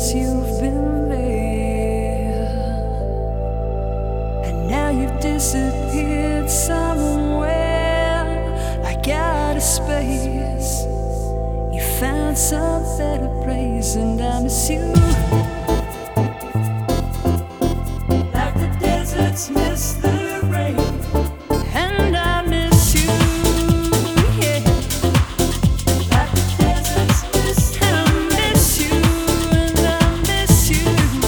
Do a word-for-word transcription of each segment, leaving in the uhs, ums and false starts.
since you've been there, and now you've disappeared somewhere like out of space. You found some better place, and I miss you like the deserts miss the rain. And I miss you, yeah, like the deserts miss the rain. And I miss you, and I miss you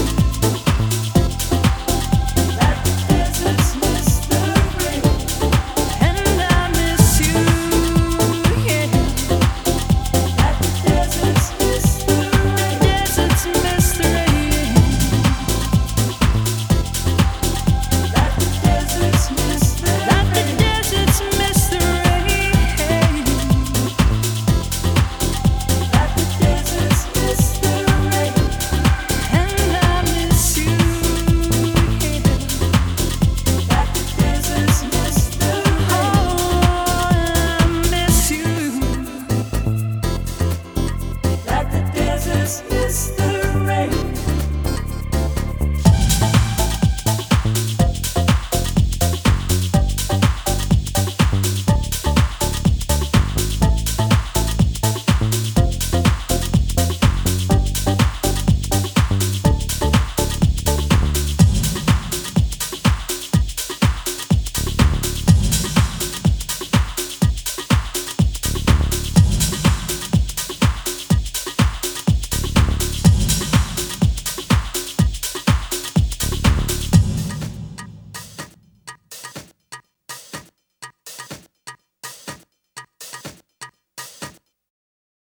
like the deserts miss the rain. And I miss you, yeah, like the deserts miss the rain. Deserts miss the rain. Like the deserts miss the rain. Like the deserts miss the rain. Like the deserts miss the rain. And I miss you, yeah, like the deserts miss the rain. Oh, I miss you like the deserts miss the